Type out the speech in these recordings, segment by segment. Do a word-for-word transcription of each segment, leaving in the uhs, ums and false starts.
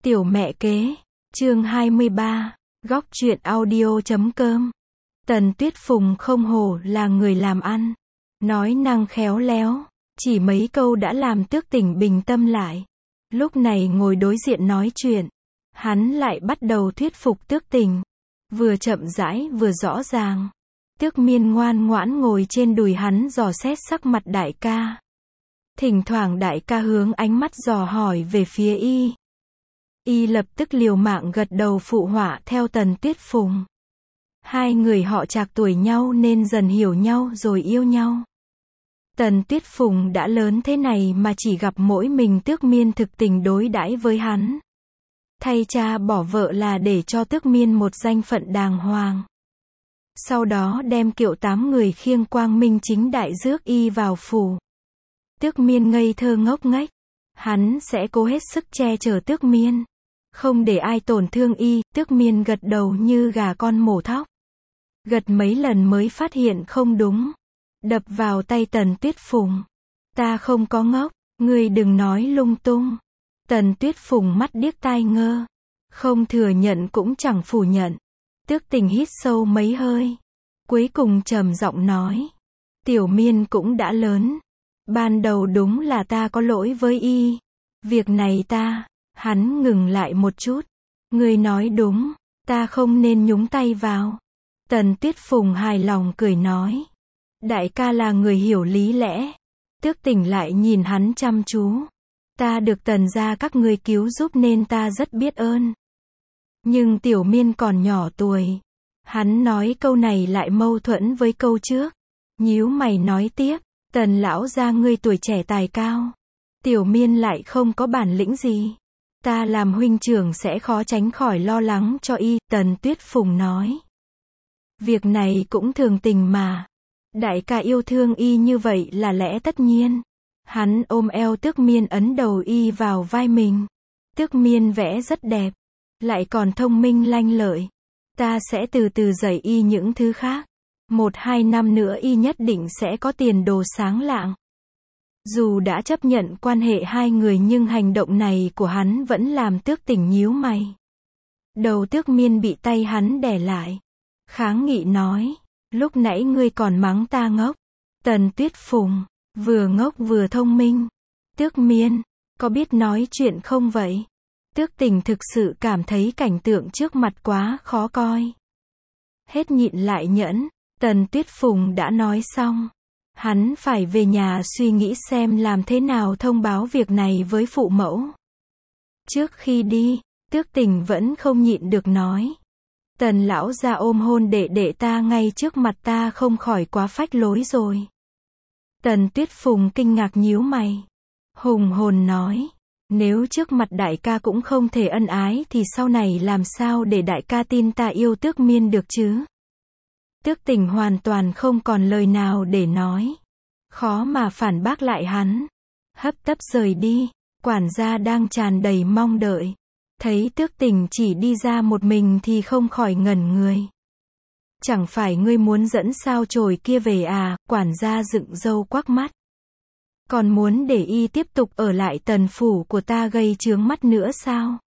Tiểu mẹ kế, chương hai mươi ba, góc truyện audio chấm com. Tần Tuyết Phùng không hổ là người làm ăn, nói năng khéo léo, chỉ mấy câu đã làm Tước Tỉnh bình tâm lại. Lúc này ngồi đối diện nói chuyện, hắn lại bắt đầu thuyết phục Tước Tỉnh, vừa chậm rãi vừa rõ ràng. Tước Miên ngoan ngoãn ngồi trên đùi hắn dò xét sắc mặt đại ca. Thỉnh thoảng đại ca hướng ánh mắt dò hỏi về phía y. Y lập tức liều mạng gật đầu phụ họa theo Tần Tuyết Phùng. Hai người họ trạc tuổi nhau nên dần hiểu nhau rồi yêu nhau. Tần Tuyết Phùng đã lớn thế này mà chỉ gặp mỗi mình Tước Miên thực tình đối đãi với hắn. Thay cha bỏ vợ là để cho Tước Miên một danh phận đàng hoàng. Sau đó đem kiệu tám người khiêng quang minh chính đại rước y vào phủ. Tước Miên ngây thơ ngốc nghếch. Hắn sẽ cố hết sức che chở Tước Miên, không để ai tổn thương y. Tước Miên gật đầu như gà con mổ thóc. Gật mấy lần mới phát hiện không đúng. Đập vào tay Tần Tuyết Phùng. Ta không có ngốc, ngươi đừng nói lung tung. Tần Tuyết Phùng mắt điếc tai ngơ. Không thừa nhận cũng chẳng phủ nhận. Tước Tình hít sâu mấy hơi. Cuối cùng trầm giọng nói. Tiểu Miên cũng đã lớn. Ban đầu đúng là ta có lỗi với y. Việc này ta, hắn ngừng lại một chút. Ngươi nói đúng, ta không nên nhúng tay vào. Tần Tuyết Phùng hài lòng cười nói. Đại ca là người hiểu lý lẽ. Tước Tỉnh lại nhìn hắn chăm chú. Ta được Tần gia các ngươi cứu giúp nên ta rất biết ơn. Nhưng Tiểu Miên còn nhỏ tuổi. Hắn nói câu này lại mâu thuẫn với câu trước. Nhíu mày nói tiếp. Tần lão gia ngươi tuổi trẻ tài cao. Tiểu Miên lại không có bản lĩnh gì. Ta làm huynh trưởng sẽ khó tránh khỏi lo lắng cho y. Tần Tuyết Phùng nói. Việc này cũng thường tình mà. Đại ca yêu thương y như vậy là lẽ tất nhiên. Hắn ôm eo Tước Miên ấn đầu y vào vai mình. Tước Miên vẽ rất đẹp. Lại còn thông minh lanh lợi. Ta sẽ từ từ dạy y những thứ khác. Một hai năm nữa y nhất định sẽ có tiền đồ sáng lạng. Dù đã chấp nhận quan hệ hai người nhưng hành động này của hắn vẫn làm Tước Tỉnh nhíu mày. Đầu Tước Miên bị tay hắn đè lại. Kháng nghị nói. Lúc nãy ngươi còn mắng ta ngốc. Tần Tuyết Phùng, vừa ngốc vừa thông minh. Tước Miên, có biết nói chuyện không vậy? Tước Tỉnh thực sự cảm thấy cảnh tượng trước mặt quá khó coi. Hết nhịn lại nhẫn. Tần Tuyết Phùng đã nói xong. Hắn phải về nhà suy nghĩ xem làm thế nào thông báo việc này với phụ mẫu. Trước khi đi, Tước Tỉnh vẫn không nhịn được nói. Tần lão gia ôm hôn đệ đệ ta ngay trước mặt ta không khỏi quá phách lối rồi. Tần Tuyết Phùng kinh ngạc nhíu mày. Hùng hồn nói. Nếu trước mặt đại ca cũng không thể ân ái thì sau này làm sao để đại ca tin ta yêu Tước Miên được chứ? Tước Tỉnh hoàn toàn không còn lời nào để nói. Khó mà phản bác lại hắn. Hấp tấp rời đi. Quản gia đang tràn đầy mong đợi. Thấy Tước Tỉnh chỉ đi ra một mình thì không khỏi ngẩn người. Chẳng phải ngươi muốn dẫn sao chổi kia về à? Quản gia dựng râu quắc mắt. Còn muốn để y tiếp tục ở lại tần phủ của ta gây chướng mắt nữa sao?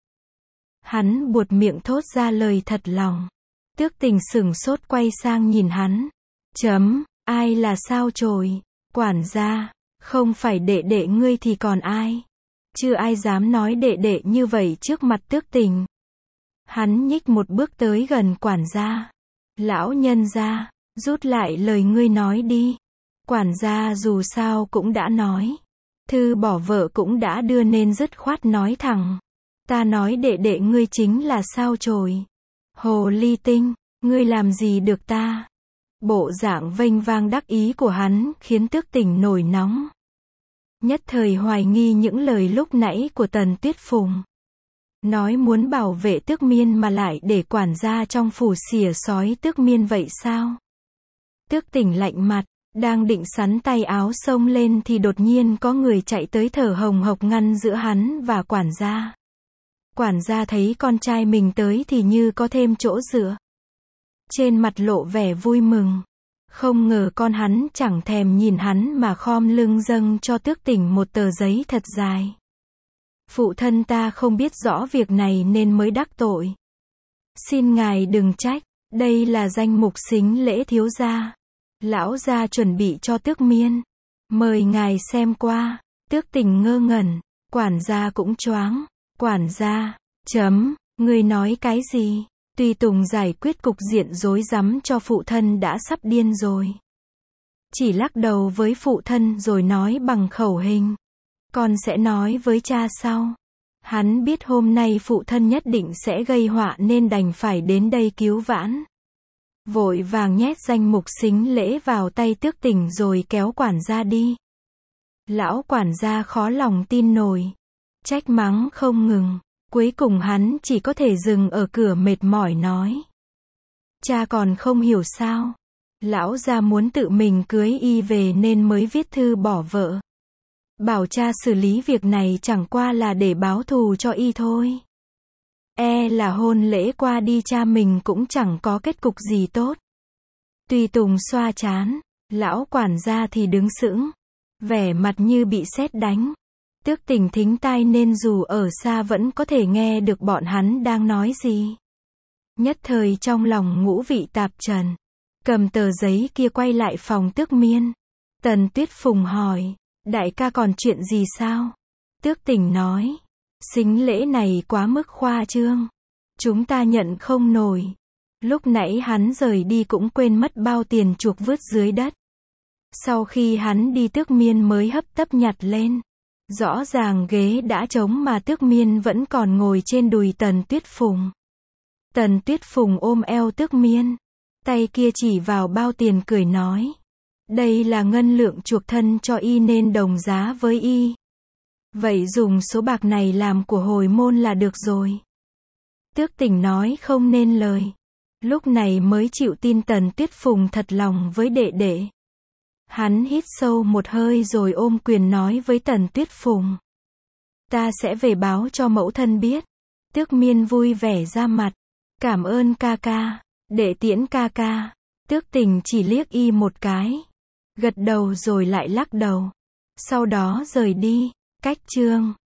Hắn buột miệng thốt ra lời thật lòng. Tước Tỉnh sửng sốt quay sang nhìn hắn. Chấm, ai là sao chổi? Quản gia, không phải đệ đệ ngươi thì còn ai? Chưa ai dám nói đệ đệ như vậy trước mặt Tước Tỉnh. Hắn nhích một bước tới gần quản gia. Lão nhân gia, rút lại lời ngươi nói đi. Quản gia dù sao cũng đã nói. Thư bỏ vợ cũng đã đưa nên dứt khoát nói thẳng. Ta nói đệ đệ ngươi chính là sao chổi. Hồ ly tinh, ngươi làm gì được ta? Bộ dạng vênh vang đắc ý của hắn khiến Tước Tỉnh nổi nóng. Nhất thời hoài nghi những lời lúc nãy của Tần Tuyết Phùng. Nói muốn bảo vệ Tước Miên mà lại để quản gia trong phủ xỉa xói Tước Miên vậy sao? Tước Tỉnh lạnh mặt, đang định sắn tay áo xông lên thì đột nhiên có người chạy tới thở hồng hộc ngăn giữa hắn và quản gia. Quản gia thấy con trai mình tới thì như có thêm chỗ dựa. Trên mặt lộ vẻ vui mừng. Không ngờ con hắn chẳng thèm nhìn hắn mà khom lưng dâng cho Tước Tỉnh một tờ giấy thật dài. Phụ thân ta không biết rõ việc này nên mới đắc tội. Xin ngài đừng trách, đây là danh mục sính lễ thiếu gia. Lão gia chuẩn bị cho Tước Miên. Mời ngài xem qua. Tước Tình ngơ ngẩn, quản gia cũng choáng. Quản gia, chấm, ngươi nói cái gì? Tùy Tùng giải quyết cục diện rối rắm cho phụ thân đã sắp điên rồi. Chỉ lắc đầu với phụ thân rồi nói bằng khẩu hình. Con sẽ nói với cha sau. Hắn biết hôm nay phụ thân nhất định sẽ gây họa nên đành phải đến đây cứu vãn. Vội vàng nhét danh mục sính lễ vào tay Tước Tình rồi kéo quản gia đi. Lão quản gia khó lòng tin nổi. Trách mắng không ngừng. Cuối cùng hắn chỉ có thể dừng ở cửa mệt mỏi nói. Cha còn không hiểu sao. Lão gia muốn tự mình cưới y về nên mới viết thư bỏ vợ. Bảo cha xử lý việc này chẳng qua là để báo thù cho y thôi. E là hôn lễ qua đi cha mình cũng chẳng có kết cục gì tốt. Tùy Tùng xoa trán, lão quản gia thì đứng sững, vẻ mặt như bị sét đánh. Tước Tình thính tai nên dù ở xa vẫn có thể nghe được bọn hắn đang nói gì. Nhất thời trong lòng ngũ vị tạp trần. Cầm tờ giấy kia quay lại phòng Tước Miên. Tần Tuyết Phùng hỏi, đại ca còn chuyện gì sao? Tước Tình nói, sính lễ này quá mức khoa trương. Chúng ta nhận không nổi. Lúc nãy hắn rời đi cũng quên mất bao tiền chuộc vứt dưới đất. Sau khi hắn đi Tước Miên mới hấp tấp nhặt lên. Rõ ràng ghế đã trống mà Tước Miên vẫn còn ngồi trên đùi Tần Tuyết Phùng. Tần Tuyết Phùng ôm eo Tước Miên. Tay kia chỉ vào bao tiền cười nói. Đây là ngân lượng chuộc thân cho y nên đồng giá với y. Vậy dùng số bạc này làm của hồi môn là được rồi. Tước Tình nói không nên lời. Lúc này mới chịu tin Tần Tuyết Phùng thật lòng với đệ đệ. Hắn hít sâu một hơi rồi ôm quyền nói với Tần Tuyết Phùng. Ta sẽ về báo cho mẫu thân biết. Tước Miên vui vẻ ra mặt. Cảm ơn ca ca. Đệ tiễn ca ca. Tước Tình chỉ liếc y một cái. Gật đầu rồi lại lắc đầu. Sau đó rời đi. Cách chương